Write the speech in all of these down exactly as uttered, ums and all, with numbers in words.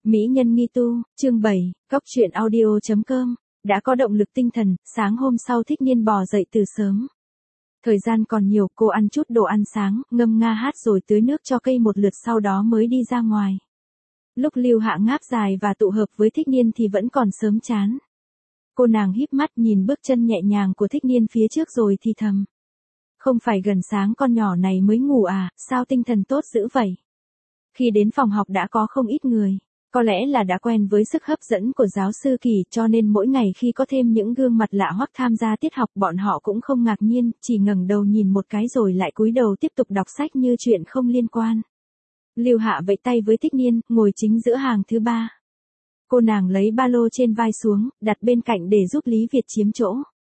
Mỹ nhân nghi tu, chương bảy, Cóc truyện audio chấm com, đã có động lực tinh thần, sáng hôm sau Thích Niên bò dậy từ sớm. Thời gian còn nhiều, cô ăn chút đồ ăn sáng, ngâm nga hát rồi tưới nước cho cây một lượt sau đó mới đi ra ngoài. Lúc Lưu Hạ ngáp dài và tụ hợp với Thích Niên thì vẫn còn sớm chán. Cô nàng híp mắt nhìn bước chân nhẹ nhàng của Thích Niên phía trước rồi thì thầm. Không phải gần sáng con nhỏ này mới ngủ à, sao tinh thần tốt dữ vậy? Khi đến phòng học đã có không ít người. Có lẽ là đã quen với sức hấp dẫn của giáo sư Kỳ cho nên mỗi ngày khi có thêm những gương mặt lạ hoắc tham gia tiết học bọn họ cũng không ngạc nhiên, chỉ ngẩng đầu nhìn một cái rồi lại cúi đầu tiếp tục đọc sách như chuyện không liên quan. Lưu Hạ vẫy tay với Thích Niên, ngồi chính giữa hàng thứ ba. Cô nàng lấy ba lô trên vai xuống, đặt bên cạnh để giúp Lý Việt chiếm chỗ.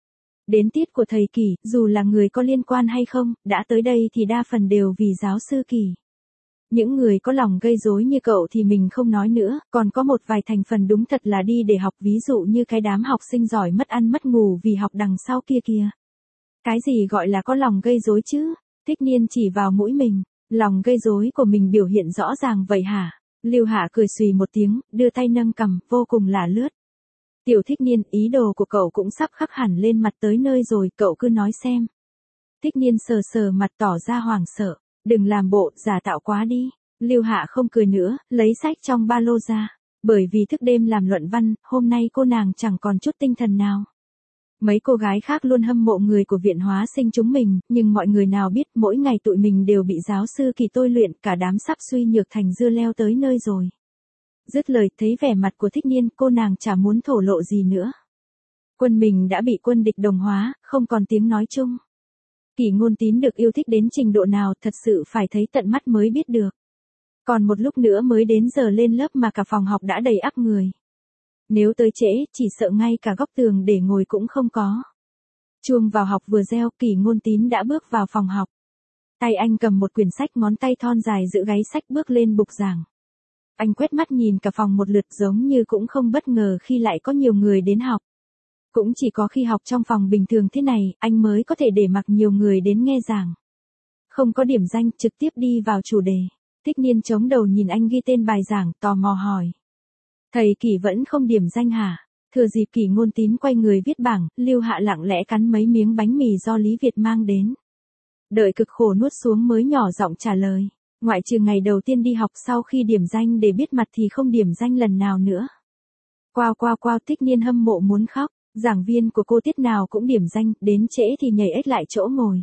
Đến tiết của thầy Kỳ, dù là người có liên quan hay không, đã tới đây thì đa phần đều vì giáo sư Kỳ. Những người có lòng gây rối như cậu thì mình không nói nữa, còn có một vài thành phần đúng thật là đi để học, ví dụ như cái đám học sinh giỏi mất ăn mất ngủ vì học đằng sau kia kìa. Cái gì gọi là có lòng gây rối chứ? Thích Niên chỉ vào mũi mình, lòng gây rối của mình biểu hiện rõ ràng vậy hả? Lưu Hạ cười xùy một tiếng, đưa tay nâng cằm, vô cùng lả lướt. Tiểu Thích Niên, ý đồ của cậu cũng sắp khắc hẳn lên mặt tới nơi rồi, cậu cứ nói xem. Thích Niên sờ sờ mặt tỏ ra hoảng sợ. Đừng làm bộ, giả tạo quá đi. Lưu Hạ không cười nữa, lấy sách trong ba lô ra. Bởi vì thức đêm làm luận văn, hôm nay cô nàng chẳng còn chút tinh thần nào. Mấy cô gái khác luôn hâm mộ người của viện hóa sinh chúng mình, nhưng mọi người nào biết mỗi ngày tụi mình đều bị giáo sư Kỳ tôi luyện, cả đám sắp suy nhược thành dưa leo tới nơi rồi. Dứt lời, thấy vẻ mặt của Thích Niên, cô nàng chả muốn thổ lộ gì nữa. Quân mình đã bị quân địch đồng hóa, không còn tiếng nói chung. Kỳ Ngôn Tín được yêu thích đến trình độ nào thật sự phải thấy tận mắt mới biết được. Còn một lúc nữa mới đến giờ lên lớp mà cả phòng học đã đầy ắp người. Nếu tới trễ, chỉ sợ ngay cả góc tường để ngồi cũng không có. Chuông vào học vừa reo, Kỳ Ngôn Tín đã bước vào phòng học. Tay anh cầm một quyển sách, ngón tay thon dài giữ gáy sách bước lên bục giảng. Anh quét mắt nhìn cả phòng một lượt giống như cũng không bất ngờ khi lại có nhiều người đến học. Cũng chỉ có khi học trong phòng bình thường thế này, anh mới có thể để mặc nhiều người đến nghe giảng. Không có điểm danh, trực tiếp đi vào chủ đề. Thích Niên chống đầu nhìn anh ghi tên bài giảng, tò mò hỏi. Thầy Kỳ vẫn không điểm danh hả? Thừa dịp Kỳ Ngôn Tín quay người viết bảng, Lưu Hạ lặng lẽ cắn mấy miếng bánh mì do Lý Việt mang đến. Đợi cực khổ nuốt xuống mới nhỏ giọng trả lời. Ngoại trừ ngày đầu tiên đi học sau khi điểm danh để biết mặt thì không điểm danh lần nào nữa. Quao quao quao, Thích Niên hâm mộ muốn khóc. Giảng viên của cô tiết nào cũng điểm danh, đến trễ thì nhảy ếch lại chỗ ngồi.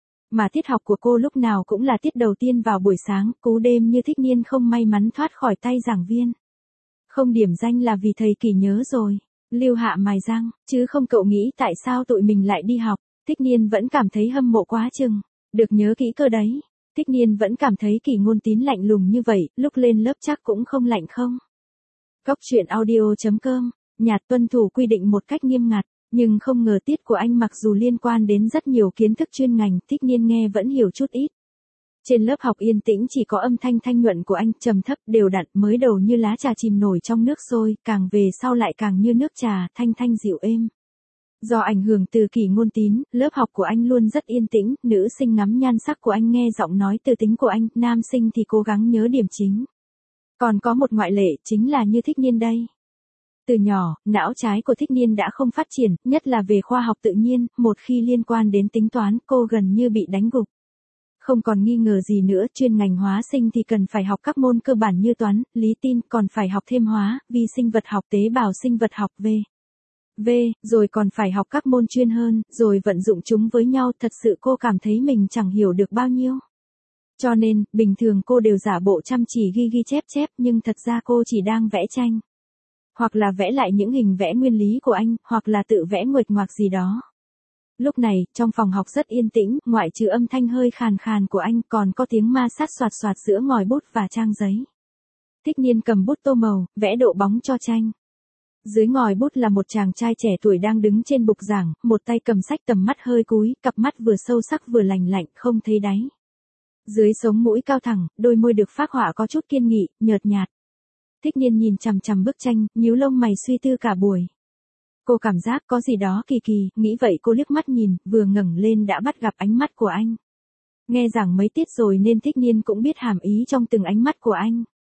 Mà tiết học của cô lúc nào cũng là tiết đầu tiên vào buổi sáng, cú đêm như Thích Niên không may mắn thoát khỏi tay giảng viên. Không điểm danh là vì thầy Kỳ nhớ rồi. Lưu Hạ mài răng, chứ không cậu nghĩ tại sao tụi mình lại đi học. Thích Niên vẫn cảm thấy hâm mộ quá chừng. Được nhớ kỹ cơ đấy. Thích Niên vẫn cảm thấy Kỳ Ngôn Tín lạnh lùng như vậy, lúc lên lớp chắc cũng không lạnh không. Cóc truyện audio chấm com. Nhạt tuân thủ quy định một cách nghiêm ngặt, nhưng không ngờ tiết của anh mặc dù liên quan đến rất nhiều kiến thức chuyên ngành, Thích Niên nghe vẫn hiểu chút ít. Trên lớp học yên tĩnh chỉ có âm thanh thanh nhuận của anh, trầm thấp đều đặn, mới đầu như lá trà chìm nổi trong nước sôi, càng về sau lại càng như nước trà, thanh thanh dịu êm. Do ảnh hưởng từ Kỳ Ngôn Tín, lớp học của anh luôn rất yên tĩnh, nữ sinh ngắm nhan sắc của anh nghe giọng nói từ tính của anh, nam sinh thì cố gắng nhớ điểm chính. Còn có một ngoại lệ, chính là như Thích Niên đây. Từ nhỏ, não trái của Thích Niên đã không phát triển, nhất là về khoa học tự nhiên, một khi liên quan đến tính toán, cô gần như bị đánh gục. Không còn nghi ngờ gì nữa, chuyên ngành hóa sinh thì cần phải học các môn cơ bản như toán, lý tin, còn phải học thêm hóa, vi sinh vật học, tế bào sinh vật học v. V, rồi còn phải học các môn chuyên hơn, rồi vận dụng chúng với nhau, thật sự cô cảm thấy mình chẳng hiểu được bao nhiêu. Cho nên, bình thường cô đều giả bộ chăm chỉ ghi ghi chép chép, nhưng thật ra cô chỉ đang vẽ tranh. Hoặc là vẽ lại những hình vẽ nguyên lý của anh, hoặc là tự vẽ nguệch ngoạc gì đó. Lúc này, trong phòng học rất yên tĩnh, ngoại trừ âm thanh hơi khàn khàn của anh, còn có tiếng ma sát xoạt xoạt giữa ngòi bút và trang giấy. Thích Niên cầm bút tô màu, vẽ độ bóng cho tranh. Dưới ngòi bút là một chàng trai trẻ tuổi đang đứng trên bục giảng, một tay cầm sách, tầm mắt hơi cúi, cặp mắt vừa sâu sắc vừa lành lạnh, không thấy đáy. Dưới sống mũi cao thẳng, đôi môi được phác họa có chút kiên nghị, nhợt nhạt. Thích Niên nhìn chằm chằm bức tranh, nhíu lông mày suy tư cả buổi. Cô cảm giác có gì đó kỳ kỳ, nghĩ vậy cô liếc mắt nhìn, vừa ngẩng lên đã bắt gặp ánh mắt của anh. Nghe giảng mấy tiết rồi nên Thích Niên cũng biết hàm ý trong từng ánh mắt của anh.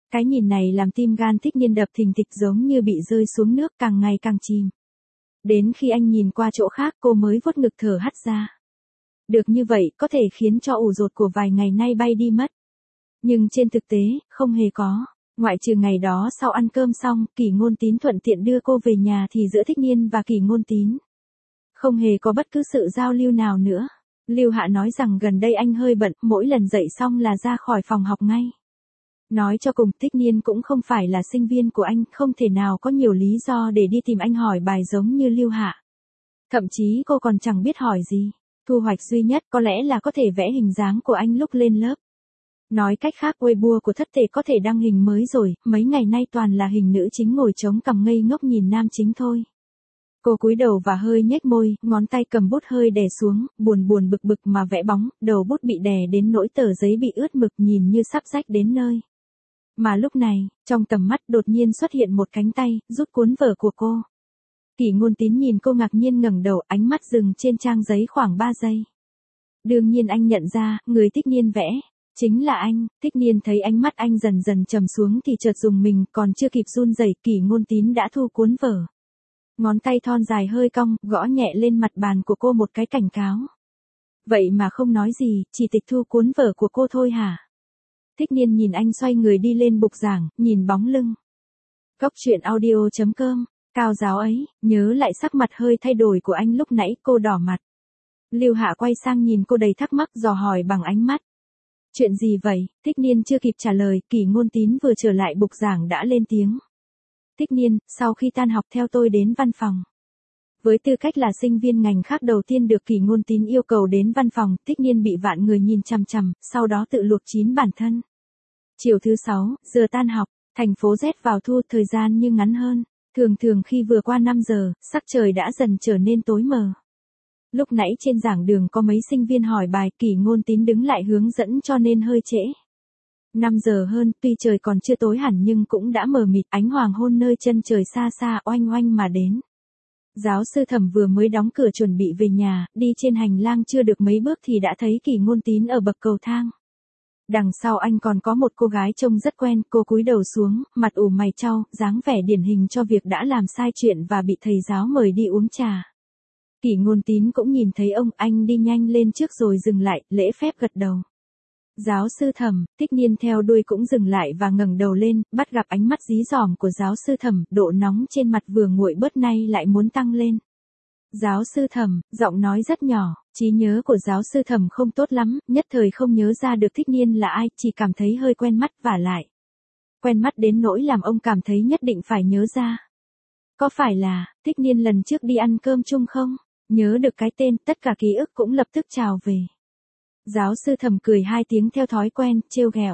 Cái nhìn này làm tim gan Thích Nhiên đập thình thịch giống như bị rơi xuống nước càng ngày càng chìm. Đến khi anh nhìn qua chỗ khác cô mới vuốt ngực thở hắt ra. Được như vậy có thể khiến cho ủ rột của vài ngày nay bay đi mất. Nhưng trên thực tế, không hề có. Ngoại trừ ngày đó sau ăn cơm xong, Kỷ Ngôn Tín thuận tiện đưa cô về nhà thì giữa Thích Nhiên và Kỷ Ngôn Tín không hề có bất cứ sự giao lưu nào nữa. Lưu Hạ nói rằng gần đây anh hơi bận, mỗi lần dậy xong là ra khỏi phòng học ngay. Nói cho cùng, Thích Nhiên cũng không phải là sinh viên của anh, không thể nào có nhiều lý do để đi tìm anh hỏi bài giống như Lưu Hạ. Thậm chí cô còn chẳng biết hỏi gì. Thu hoạch duy nhất có lẽ là có thể vẽ hình dáng của anh lúc lên lớp. Nói cách khác Weibo của Thất Tề có thể đăng hình mới rồi, mấy ngày nay toàn là hình nữ chính ngồi chống cằm ngây ngốc nhìn nam chính thôi. Cô cúi đầu và hơi nhếch môi, ngón tay cầm bút hơi đè xuống, buồn buồn bực bực mà vẽ bóng, đầu bút bị đè đến nỗi tờ giấy bị ướt mực nhìn như sắp rách đến nơi. Mà lúc này, trong tầm mắt đột nhiên xuất hiện một cánh tay, rút cuốn vở của cô. Kỷ Ngôn Tín nhìn cô ngạc nhiên ngẩng đầu, ánh mắt dừng trên trang giấy khoảng ba giây. Đương nhiên anh nhận ra, người Thích Nhiên vẽ chính là anh. Thích Nhiên thấy ánh mắt anh dần dần trầm xuống thì chợt dùng mình, còn chưa kịp run rẩy, Kỷ Ngôn Tín đã thu cuốn vở. Ngón tay thon dài hơi cong, gõ nhẹ lên mặt bàn của cô một cái cảnh cáo. Vậy mà không nói gì, chỉ tịch thu cuốn vở của cô thôi hả? Thích Nhiên nhìn anh xoay người đi lên bục giảng, nhìn bóng lưng. Cốc truyện audio chấm com, cao giáo ấy, nhớ lại sắc mặt hơi thay đổi của anh lúc nãy, cô đỏ mặt. Lưu Hạ quay sang nhìn cô đầy thắc mắc dò hỏi bằng ánh mắt. Chuyện gì vậy? Thích Nhiên chưa kịp trả lời, Kỷ Ngôn Tín vừa trở lại bục giảng đã lên tiếng. Thích Nhiên, sau khi tan học theo tôi đến văn phòng. Với tư cách là sinh viên ngành khác đầu tiên được Kỷ Ngôn Tín yêu cầu đến văn phòng, Thích Nhiên bị vạn người nhìn chằm chằm, sau đó tự luộc chín bản thân. Chiều thứ sáu, giờ tan học, thành phố rét vào thu, thời gian như ngắn hơn. Thường thường khi vừa qua năm giờ, sắc trời đã dần trở nên tối mờ. Lúc nãy trên giảng đường có mấy sinh viên hỏi bài, Kỷ Ngôn Tín đứng lại hướng dẫn cho nên hơi trễ. năm giờ hơn, tuy trời còn chưa tối hẳn nhưng cũng đã mờ mịt, ánh hoàng hôn nơi chân trời xa xa oanh oanh mà đến. Giáo sư Thẩm vừa mới đóng cửa chuẩn bị về nhà, đi trên hành lang chưa được mấy bước thì đã thấy Kỷ Ngôn Tín ở bậc cầu thang. Đằng sau anh còn có một cô gái trông rất quen, cô cúi đầu xuống, mặt ủ mày chau, dáng vẻ điển hình cho việc đã làm sai chuyện và bị thầy giáo mời đi uống trà. Kỷ Ngôn Tín cũng nhìn thấy ông, anh đi nhanh lên trước rồi dừng lại, lễ phép gật đầu. Giáo sư Thẩm, Thích Nhiên theo đuôi cũng dừng lại và ngẩng đầu lên, bắt gặp ánh mắt dí dỏm của giáo sư Thẩm, độ nóng trên mặt vừa nguội bớt nay lại muốn tăng lên. Giáo sư Thẩm, giọng nói rất nhỏ, trí nhớ của giáo sư Thẩm không tốt lắm, nhất thời không nhớ ra được Thích Nhiên là ai, chỉ cảm thấy hơi quen mắt vả lại. Quen mắt đến nỗi làm ông cảm thấy nhất định phải nhớ ra. Có phải là, Thích Nhiên lần trước đi ăn cơm chung không? Nhớ được cái tên, tất cả ký ức cũng lập tức trào về. Giáo sư Thẩm cười hai tiếng theo thói quen, trêu ghẹo.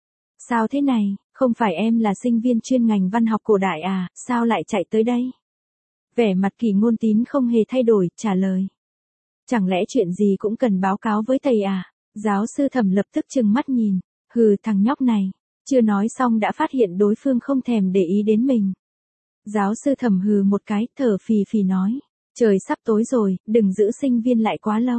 Sao thế này, không phải em là sinh viên chuyên ngành văn học cổ đại à, sao lại chạy tới đây? Vẻ mặt Kỷ Ngôn Tín không hề thay đổi, trả lời. Chẳng lẽ chuyện gì cũng cần báo cáo với thầy à? Giáo sư Thẩm lập tức trừng mắt nhìn, hừ thằng nhóc này, chưa nói xong đã phát hiện đối phương không thèm để ý đến mình. Giáo sư Thẩm hừ một cái, thở phì phì nói, trời sắp tối rồi, đừng giữ sinh viên lại quá lâu.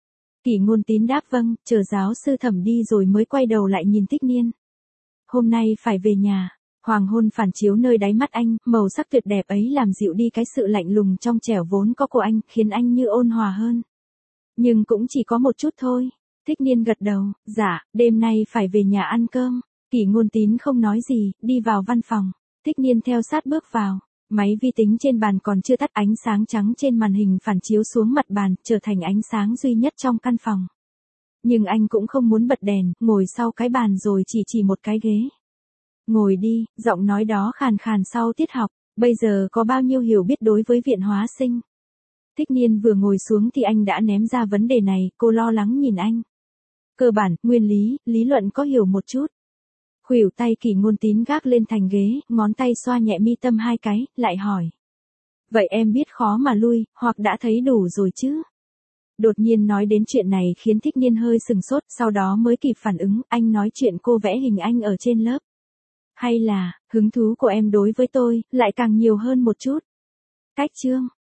Kỷ Ngôn Tín đáp vâng, chờ giáo sư Thẩm đi rồi mới quay đầu lại nhìn Thích Nhiên. Hôm nay phải về nhà. Hoàng hôn phản chiếu nơi đáy mắt anh, màu sắc tuyệt đẹp ấy làm dịu đi cái sự lạnh lùng trong trẻo vốn có của anh, khiến anh như ôn hòa hơn. Nhưng cũng chỉ có một chút thôi. Thích Nhiên gật đầu, dạ, đêm nay phải về nhà ăn cơm. Kỷ Ngôn Tín không nói gì, đi vào văn phòng. Thích Nhiên theo sát bước vào. Máy vi tính trên bàn còn chưa tắt, ánh sáng trắng trên màn hình phản chiếu xuống mặt bàn, trở thành ánh sáng duy nhất trong căn phòng. Nhưng anh cũng không muốn bật đèn, ngồi sau cái bàn rồi chỉ chỉ một cái ghế. Ngồi đi, giọng nói đó khàn khàn sau tiết học, bây giờ có bao nhiêu hiểu biết đối với viện hóa sinh. Thích Nhiên vừa ngồi xuống thì anh đã ném ra vấn đề này, cô lo lắng nhìn anh. Cơ bản, nguyên lý, lý luận có hiểu một chút. Khuỷu tay Kỷ Ngôn Tín gác lên thành ghế, ngón tay xoa nhẹ mi tâm hai cái, lại hỏi. Vậy em biết khó mà lui, hoặc đã thấy đủ rồi chứ? Đột nhiên nói đến chuyện này khiến Thích Nhiên hơi sừng sốt, sau đó mới kịp phản ứng, anh nói chuyện cô vẽ hình anh ở trên lớp. Hay là, hứng thú của em đối với tôi, lại càng nhiều hơn một chút? Cách chương.